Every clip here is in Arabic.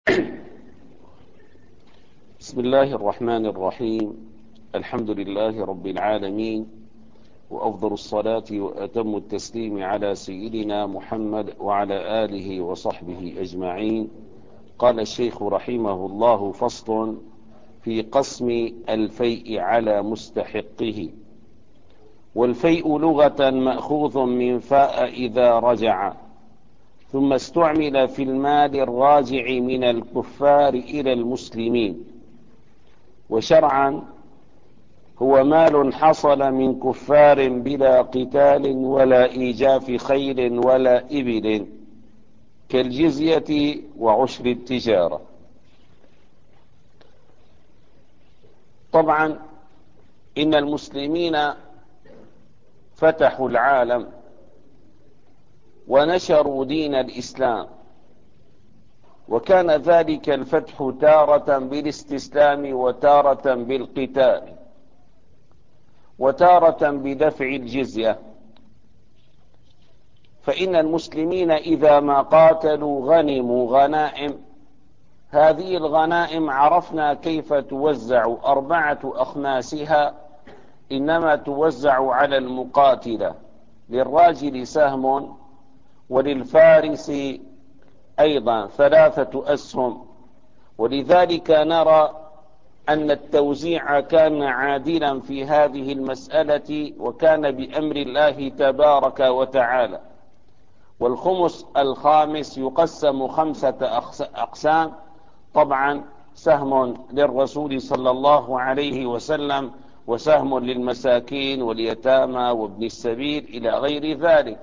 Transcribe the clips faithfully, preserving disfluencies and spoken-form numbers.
بسم الله الرحمن الرحيم. الحمد لله رب العالمين، وأفضل الصلاة وأتم التسليم على سيدنا محمد وعلى آله وصحبه أجمعين. قال الشيخ رحمه الله: فصل في قسم الفيء على مستحقه. والفيء لغة مأخوذ من فاء إذا رجع، ثم استعمل في المال الراجع من الكفار إلى المسلمين. وشرعا هو مال حصل من كفار بلا قتال ولا إيجاف خيل ولا إبل، كالجزية وعشر التجارة. طبعا إن المسلمين فتحوا العالم ونشروا دين الإسلام، وكان ذلك الفتح تارة بالاستسلام وتارة بالقتال وتارة بدفع الجزية. فإن المسلمين إذا ما قاتلوا غنموا غنائم. هذه الغنائم عرفنا كيف توزع، أربعة أخماسها إنما توزع على المقاتلة: للراجل سهم، وللفارس أيضا ثلاثة أسهم. ولذلك نرى أن التوزيع كان عادلا في هذه المسألة، وكان بأمر الله تبارك وتعالى. والخمس الخامس يقسم خمسة أقسام، طبعا سهم للرسول صلى الله عليه وسلم، وسهم للمساكين واليتامى وابن السبيل إلى غير ذلك.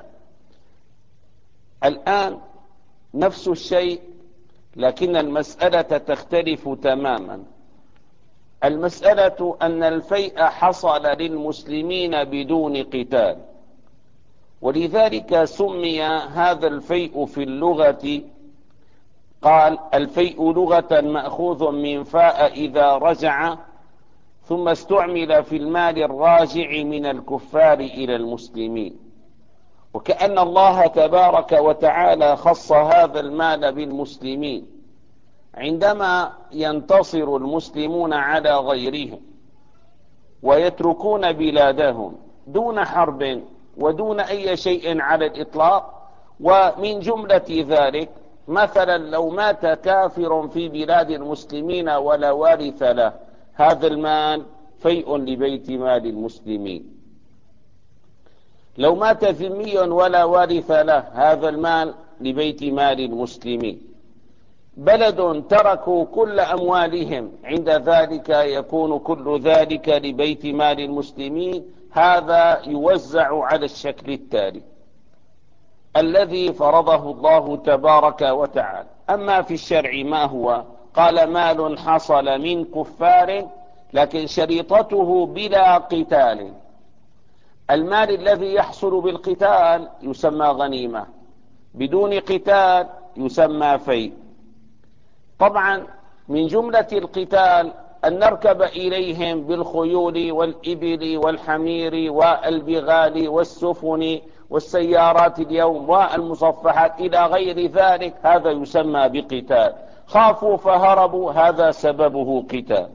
الآن نفس الشيء، لكن المسألة تختلف تماما. المسألة أن الفيء حصل للمسلمين بدون قتال، ولذلك سمي هذا الفيء في اللغة، قال: الفيء لغة مأخوذ من فاء إذا رجع، ثم استعمل في المال الراجع من الكفار إلى المسلمين. وكأن الله تبارك وتعالى خص هذا المال بالمسلمين عندما ينتصر المسلمون على غيرهم ويتركون بلادهم دون حرب ودون أي شيء على الإطلاق. ومن جملة ذلك مثلا لو مات كافر في بلاد المسلمين ولا وارث له، هذا المال فيء لبيت مال المسلمين. لو مات ذمي ولا وارث له، هذا المال لبيت مال المسلمين. بلد تركوا كل أموالهم، عند ذلك يكون كل ذلك لبيت مال المسلمين. هذا يوزع على الشكل التالي الذي فرضه الله تبارك وتعالى. أما في الشرع ما هو؟ قال: مال حصل من كفار، لكن شريطته بلا قتال. المال الذي يحصل بالقتال يسمى غنيمة، بدون قتال يسمى فيء. طبعا من جملة القتال أن نركب إليهم بالخيول والإبل والحمير والبغال والسفن والسيارات اليوم والمصفحات إلى غير ذلك، هذا يسمى بقتال. خافوا فهربوا، هذا سببه قتال.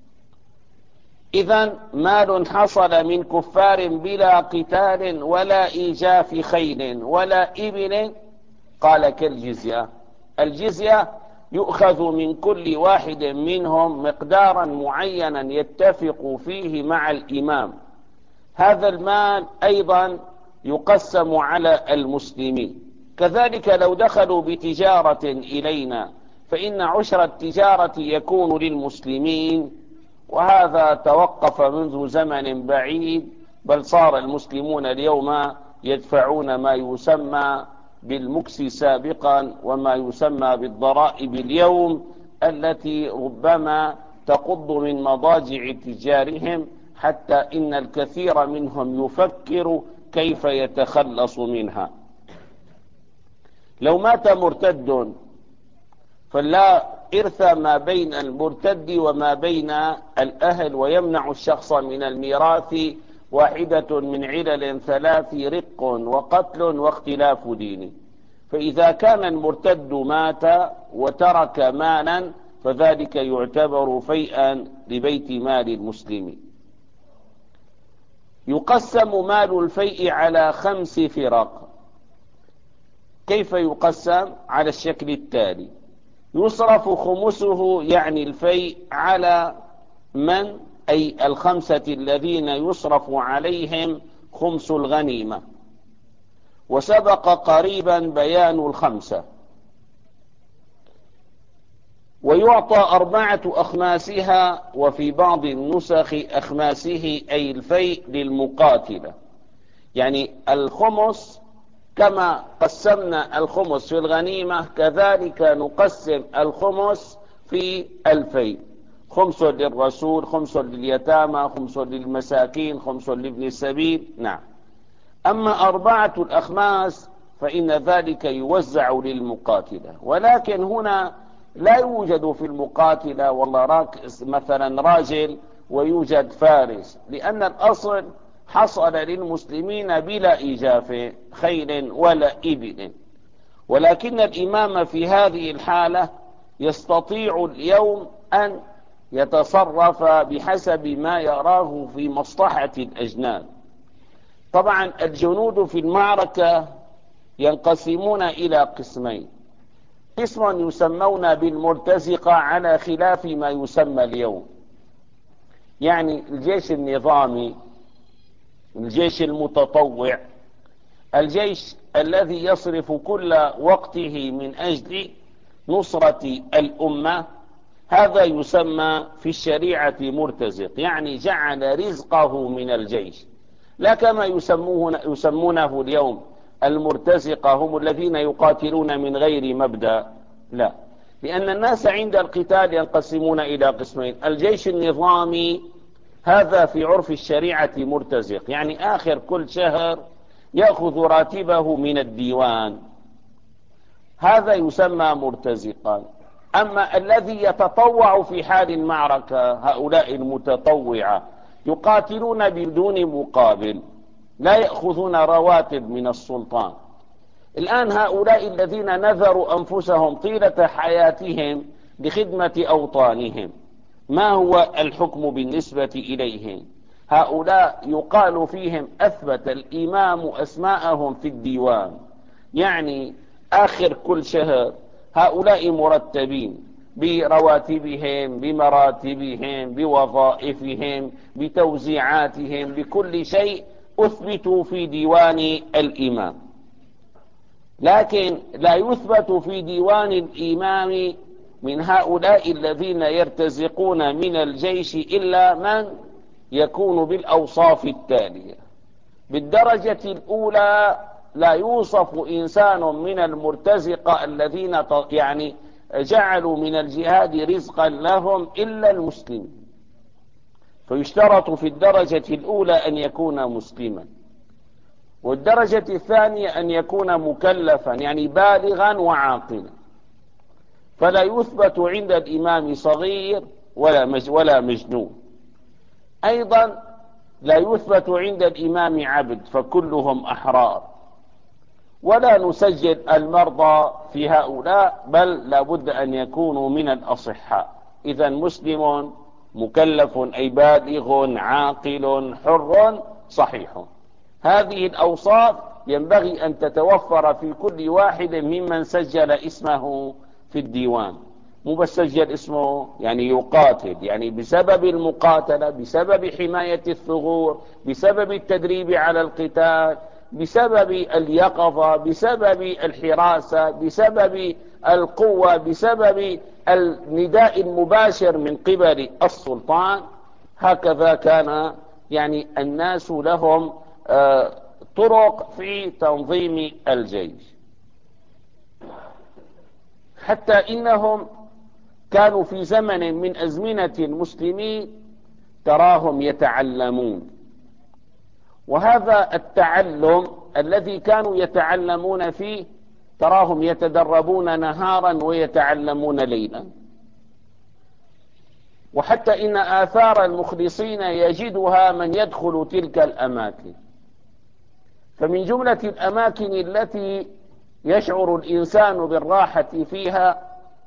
إذن مال حصل من كفار بلا قتال ولا إيجاف خيل ولا إبل، قال: كالجزية. الجزية يؤخذ من كل واحد منهم مقدارا معينا يتفق فيه مع الإمام. هذا المال أيضا يقسم على المسلمين. كذلك لو دخلوا بتجارة إلينا، فإن عشر التجارة يكون للمسلمين، وهذا توقف منذ زمن بعيد، بل صار المسلمون اليوم يدفعون ما يسمى بالمكس سابقا وما يسمى بالضرائب اليوم، التي ربما تقض من مضاجع تجارهم، حتى إن الكثير منهم يفكر كيف يتخلص منها. لو مات مرتد فلا إرث ما بين المرتد وما بين الأهل، ويمنع الشخص من الميراث واحدة من علل ثلاث: رق وقتل واختلاف دين. فإذا كان المرتد مات وترك مالا فذلك يعتبر فيئا لبيت مال المسلمين. يقسم مال الفيء على خمس فرق. كيف يقسم؟ على الشكل التالي: يصرف خمسه يعني الفيء على من؟ أي الخمسة الذين يصرف عليهم خمس الغنيمة، وسبق قريبا بيان الخمسة. ويعطى أربعة أخماسها، وفي بعض النسخ أخماسه، أي الفيء للمقاتلة. يعني الخمس كما قسمنا الخمس في الغنيمة كذلك نقسم الخمس في الفيء: خمس للرسول، خمس لليتامى، خمس للمساكين، خمس لابن السبيل. نعم. أما أربعة الأخماس فإن ذلك يوزع للمقاتلة، ولكن هنا لا يوجد في المقاتلة والله مثلا راجل ويوجد فارس، لأن الأصل حصل للمسلمين بلا إيجاف خيل ولا إبل. ولكن الإمام في هذه الحالة يستطيع اليوم أن يتصرف بحسب ما يراه في مصلحة الأجناد. طبعا الجنود في المعركة ينقسمون إلى قسمين: قسم يسمون بالمرتزقة على خلاف ما يسمى اليوم، يعني الجيش النظامي، الجيش المتطوع، الجيش الذي يصرف كل وقته من أجل نصرة الأمة. هذا يسمى في الشريعة مرتزق، يعني جعل رزقه من الجيش، لا كما يسمونه يسمونه اليوم المرتزقة هم الذين يقاتلون من غير مبدأ. لا، لأن الناس عند القتال ينقسمون إلى قسمين: الجيش النظامي هذا في عرف الشريعة مرتزق، يعني آخر كل شهر يأخذ راتبه من الديوان، هذا يسمى مرتزقا. أما الذي يتطوع في حال المعركة هؤلاء المتطوعة يقاتلون بدون مقابل، لا يأخذون رواتب من السلطان. الآن هؤلاء الذين نذروا أنفسهم طيلة حياتهم لخدمة أوطانهم، ما هو الحكم بالنسبة إليهم؟ هؤلاء يقال فيهم أثبت الإمام أسماءهم في الديوان، يعني آخر كل شهر هؤلاء مرتبين برواتبهم، بمراتبهم، بوظائفهم، بتوزيعاتهم، بكل شيء أثبتوا في ديوان الإمام. لكن لا يثبت في ديوان الإمام من هؤلاء الذين يرتزقون من الجيش إلا من يكون بالأوصاف التالية: بالدرجة الأولى لا يوصف إنسان من المرتزقة الذين يعني جعلوا من الجهاد رزقا لهم إلا المسلم، فيشترط في الدرجة الأولى أن يكون مسلما. والدرجة الثانية أن يكون مكلفا، يعني بالغا وعاقلا، فلا يثبت عند الإمام صغير ولا ولا مجنون. أيضا لا يثبت عند الإمام عبد، فكلهم أحرار. ولا نسجل المرضى في هؤلاء، بل لابد أن يكونوا من الأصحاء. إذا مسلم مكلف أي بالغ عاقل حر صحيح. هذه الأوصاف ينبغي أن تتوفر في كل واحد ممن سجل اسمه في الديوان. مو بس سجل اسمه يعني يقاتل، يعني بسبب المقاتلة، بسبب حماية الثغور، بسبب التدريب على القتال، بسبب اليقظة، بسبب الحراسة، بسبب القوة، بسبب النداء المباشر من قبل السلطان. هكذا كان يعني الناس لهم طرق في تنظيم الجيش، حتى إنهم كانوا في زمن من أزمنة المسلمين تراهم يتعلمون. وهذا التعلم الذي كانوا يتعلمون فيه تراهم يتدربون نهارا ويتعلمون ليلا. وحتى إن آثار المخلصين يجدها من يدخل تلك الأماكن. فمن جملة الأماكن التي يشعر الإنسان بالراحة فيها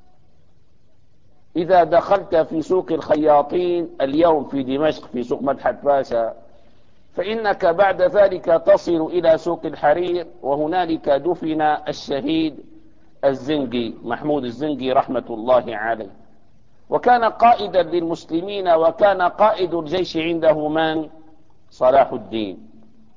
إذا دخلت في سوق الخياطين اليوم في دمشق في سوق مدحت باشا، فإنك بعد ذلك تصل إلى سوق الحرير، وهنالك دفن الشهيد الزنقي محمود الزنقي رحمة الله عليه، وكان قائدا للمسلمين، وكان قائد الجيش عنده من؟ صلاح الدين.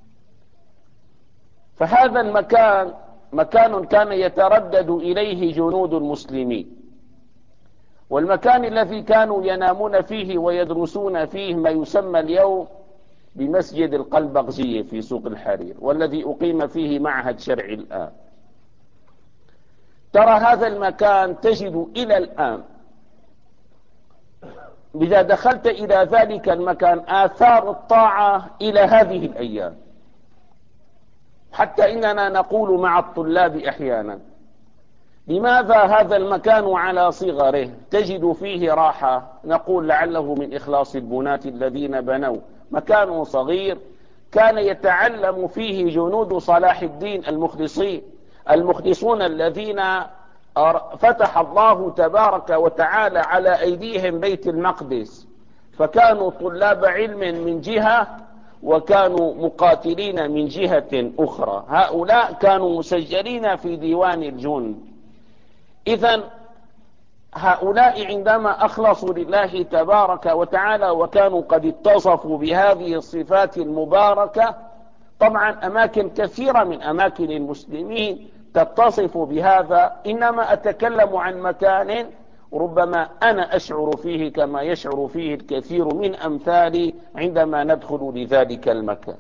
فهذا المكان مكان كان يتردد إليه جنود المسلمين، والمكان الذي كانوا ينامون فيه ويدرسون فيه ما يسمى اليوم بمسجد القلبغجية في سوق الحرير، والذي أقيم فيه معهد شرعي الآن. ترى هذا المكان تجد إلى الآن إذا دخلت إلى ذلك المكان آثار الطاعة إلى هذه الأيام، حتى إننا نقول مع الطلاب أحيانا: لماذا هذا المكان على صغره تجد فيه راحة؟ نقول: لعله من إخلاص البناة الذين بنوا. مكان صغير كان يتعلم فيه جنود صلاح الدين المخلصين المخلصون الذين فتح الله تبارك وتعالى على أيديهم بيت المقدس، فكانوا طلاب علم من جهة وكانوا مقاتلين من جهة أخرى. هؤلاء كانوا مسجلين في ديوان الجند. إذن هؤلاء عندما أخلصوا لله تبارك وتعالى وكانوا قد اتصفوا بهذه الصفات المباركة، طبعا أماكن كثيرة من أماكن المسلمين تتصف بهذا، إنما أتكلم عن مكان ربما أنا أشعر فيه كما يشعر فيه الكثير من أمثالي عندما ندخل لذلك المكان.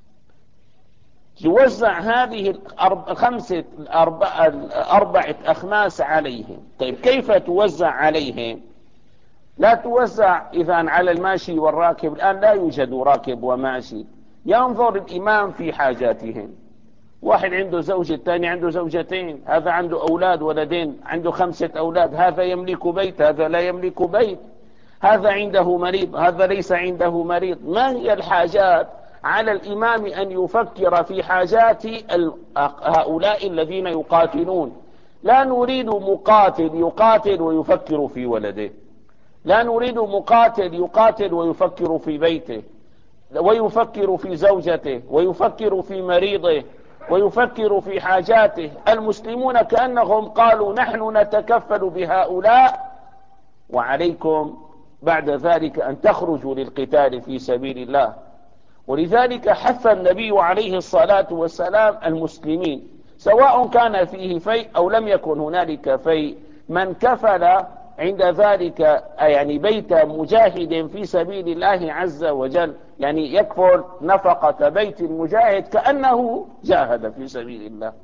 يوزع هذه الخمسة الأربعة أخماس عليهم. طيب كيف توزع عليهم؟ لا توزع إذن على الماشي والراكب، الآن لا يوجد راكب وماشي. ينظر الإمام في حاجاتهم، واحد عنده زوجة، الثاني عنده زوجتين، هذا عنده أولاد ولدين، عنده خمسة أولاد، هذا يملك بيت، هذا لا يملك بيت، هذا عنده مريض، هذا ليس عنده مريض. ما هي الحاجات؟ على الإمام أن يفكر في حاجات هؤلاء الذين يقاتلون. لا نريد مقاتل يقاتل ويفكر في ولده، لا نريد مقاتل يقاتل ويفكر في بيته ويفكر في زوجته ويفكر في مريضه ويفكر في حاجاته. المسلمون كأنهم قالوا: نحن نتكفل بهؤلاء، وعليكم بعد ذلك أن تخرجوا للقتال في سبيل الله. ولذلك حث النبي عليه الصلاة والسلام المسلمين، سواء كان فيه فيء أو لم يكن هنالك فيء، من كفل عند ذلك يعني بيت مجاهد في سبيل الله عز وجل، يعني يكفل نفقة بيت المجاهد كأنه جاهد في سبيل الله.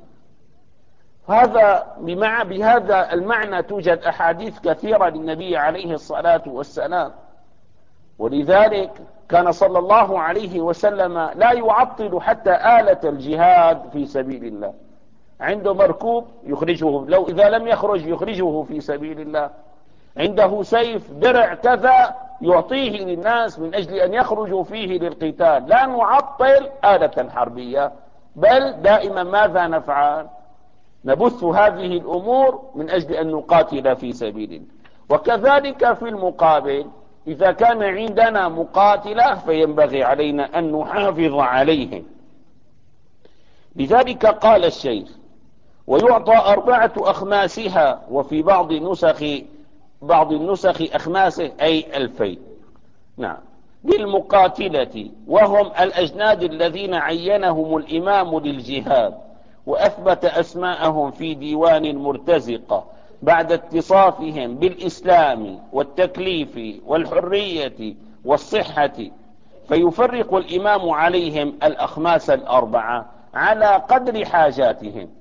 هذا بمع بهذا المعنى توجد أحاديث كثيرة للنبي عليه الصلاة والسلام. ولذلك كان صلى الله عليه وسلم لا يعطل حتى آلة الجهاد في سبيل الله. عنده مركوب يخرجه، لو إذا لم يخرج يخرجه في سبيل الله. عنده سيف، درع، كذا، يعطيه للناس من أجل أن يخرجوا فيه للقتال. لا نعطل آلة حربية، بل دائما ماذا نفعل؟ نبث هذه الأمور من أجل أن نقاتل في سبيل الله. وكذلك في المقابل إذا كان عندنا مقاتلة فينبغي علينا أن نحافظ عليهم. لذلك قال الشيخ: ويعطى أربعة أخماسها، وفي بعض النسخ بعض النسخ أخماسه أي ألفي. نعم، للمقاتلة، وهم الأجناد الذين عينهم الإمام للجهاد وأثبت أسماءهم في ديوان المرتزقة بعد اتصافهم بالإسلام والتكليف والحرية والصحة، فيفرق الإمام عليهم الأخماس الأربعة على قدر حاجاتهم.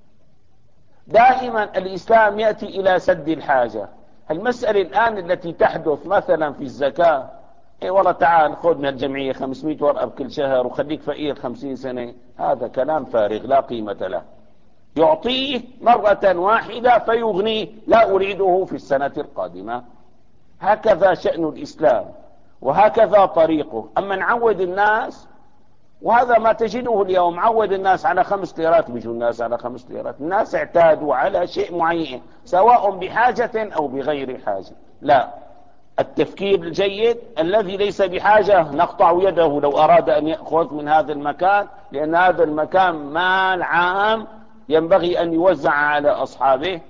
دائما الإسلام يأتي إلى سد الحاجة. المسألة الآن التي تحدث مثلا في الزكاة، اي والله تعال خذ من الجمعية خمسمائة ورقة بكل شهر وخليك فقير خمسين سنة، هذا كلام فارغ لا قيمة له. يعطيه مرة واحدة فيغنيه، لا أريده في السنة القادمة. هكذا شأن الإسلام وهكذا طريقه. أما نعود الناس وهذا ما تجده اليوم. عود الناس على خمس ليرات، بيجوا الناس على خمس ليرات. الناس اعتادوا على شيء معين سواء بحاجة أو بغير حاجة. لا، التفكير الجيد الذي ليس بحاجة نقطع يده لو أراد أن يأخذ من هذا المكان، لأن هذا المكان مال عام ينبغي أن يوزع على أصحابه،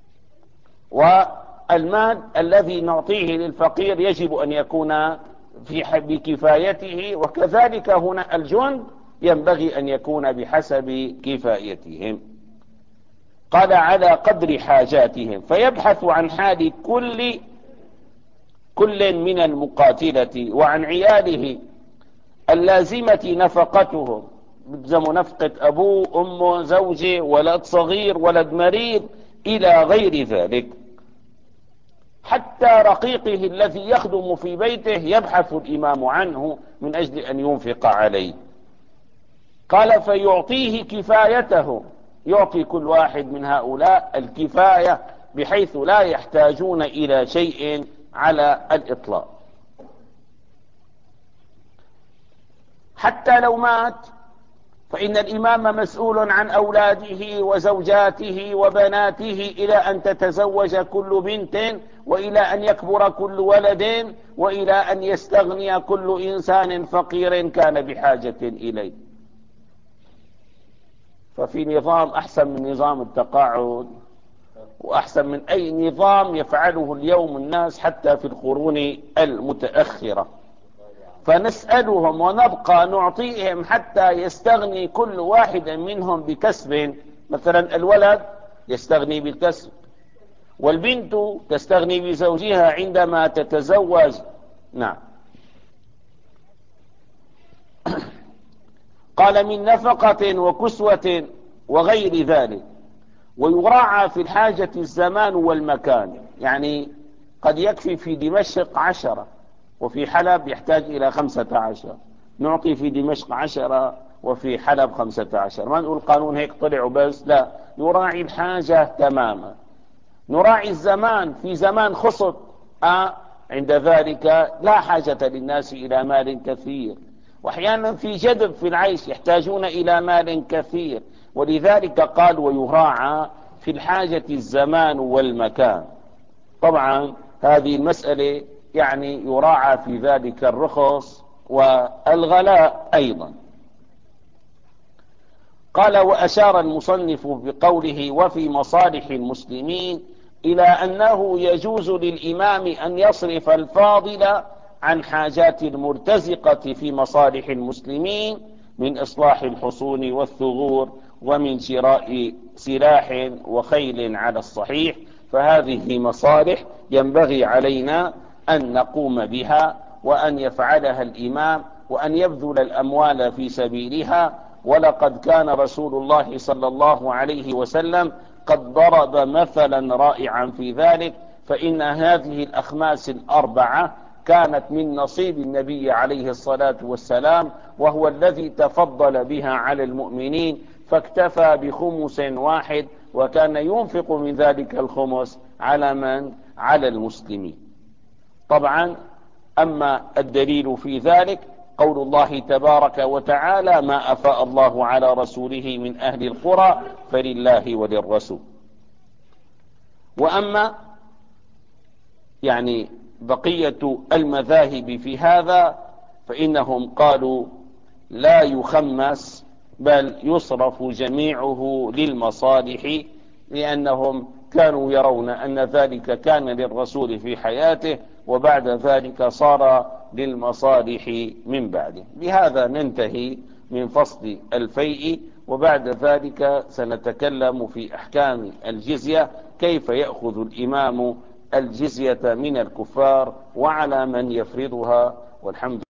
والمال الذي نعطيه للفقير يجب أن يكون في بكفايته، وكذلك هنا الجند ينبغي أن يكون بحسب كفايتهم. قال على قدر حاجاتهم، فيبحث عن حال كل كل من المقاتلة وعن عياله اللازمة نفقتهم، بلزم نفقة أبوه أمه زوجه ولد صغير ولد مريض إلى غير ذلك، حتى رقيقه الذي يخدم في بيته يبحث الإمام عنه من أجل أن ينفق عليه. قال فيعطيه كفايته، يعطي كل واحد من هؤلاء الكفاية بحيث لا يحتاجون إلى شيء على الإطلاق. حتى لو مات فإن الإمام مسؤول عن أولاده وزوجاته وبناته إلى أن تتزوج كل بنت، وإلى أن يكبر كل ولد، وإلى أن يستغني كل إنسان فقير كان بحاجة إليه. ففي نظام أحسن من نظام التقاعد، وأحسن من أي نظام يفعله اليوم الناس حتى في القرون المتأخرة. فنسألهم ونبقى نعطيهم حتى يستغني كل واحد منهم بكسب. مثلا الولد يستغني بالكسب، والبنت تستغني بزوجها عندما تتزوج. نعم. قال من نفقة وكسوة وغير ذلك. ويراعى في الحاجة الزمان والمكان، يعني قد يكفي في دمشق عشرة وفي حلب يحتاج إلى خمسة عشر، نعطي في دمشق عشرة وفي حلب خمسة عشر. ما نقول القانون هيك طلع وبس، لا، يراعي الحاجة تماما. نراعي الزمان، في زمان خصب آه عند ذلك لا حاجة للناس إلى مال كثير، وأحيانا في جدب في العيش يحتاجون إلى مال كثير، ولذلك قال ويراعى في الحاجة الزمان والمكان. طبعا هذه المسألة يعني يراعى في ذلك الرخص والغلاء أيضا. قال وأشار المصنف بقوله وفي مصالح المسلمين إلى أنه يجوز للإمام أن يصرف الفاضل عن حاجات المرتزقة في مصالح المسلمين من إصلاح الحصون والثغور ومن شراء سلاح وخيل على الصحيح. فهذه مصالح ينبغي علينا أن نقوم بها، وأن يفعلها الإمام، وأن يبذل الأموال في سبيلها. ولقد كان رسول الله صلى الله عليه وسلم قد ضرب مثلا رائعا في ذلك، فإن هذه الأخماس الأربعة كانت من نصيب النبي عليه الصلاة والسلام، وهو الذي تفضل بها على المؤمنين، فاكتفى بخمس واحد، وكان ينفق من ذلك الخمس على من؟ على المسلمين. طبعا أما الدليل في ذلك قول الله تبارك وتعالى ما أفاء الله على رسوله من أهل القرى فلله وللرسول. وأما يعني بقية المذاهب في هذا فإنهم قالوا لا يخمس بل يصرف جميعه للمصالح، لأنهم كانوا يرون أن ذلك كان للرسول في حياته، وبعد ذلك صار للمصالح من بعده. بهذا ننتهي من فصل الفيء، وبعد ذلك سنتكلم في أحكام الجزية، كيف يأخذ الإمام الجزية من الكفار وعلى من يفرضها. والحمد